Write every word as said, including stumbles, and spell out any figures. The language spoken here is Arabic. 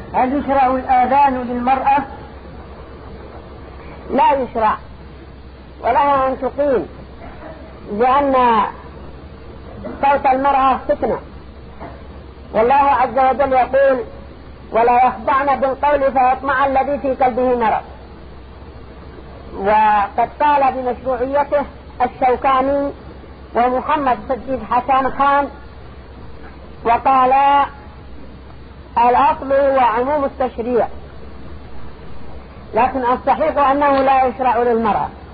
هل يشرع الآذان للمرأة؟ لا يشرع، ولها أن تقيم، لأن صوت المرأة فتنة، والله عز وجل يقول: ولا يخضعن بالقول فيطمع الذي في قلبه مرض. وقد قال بمشروعيته الشوكاني ومحمد صديق حسن خان، وقال: الأصل هو عموم التشريع، لكن الصحيح أنه لا يشرع للمرأة.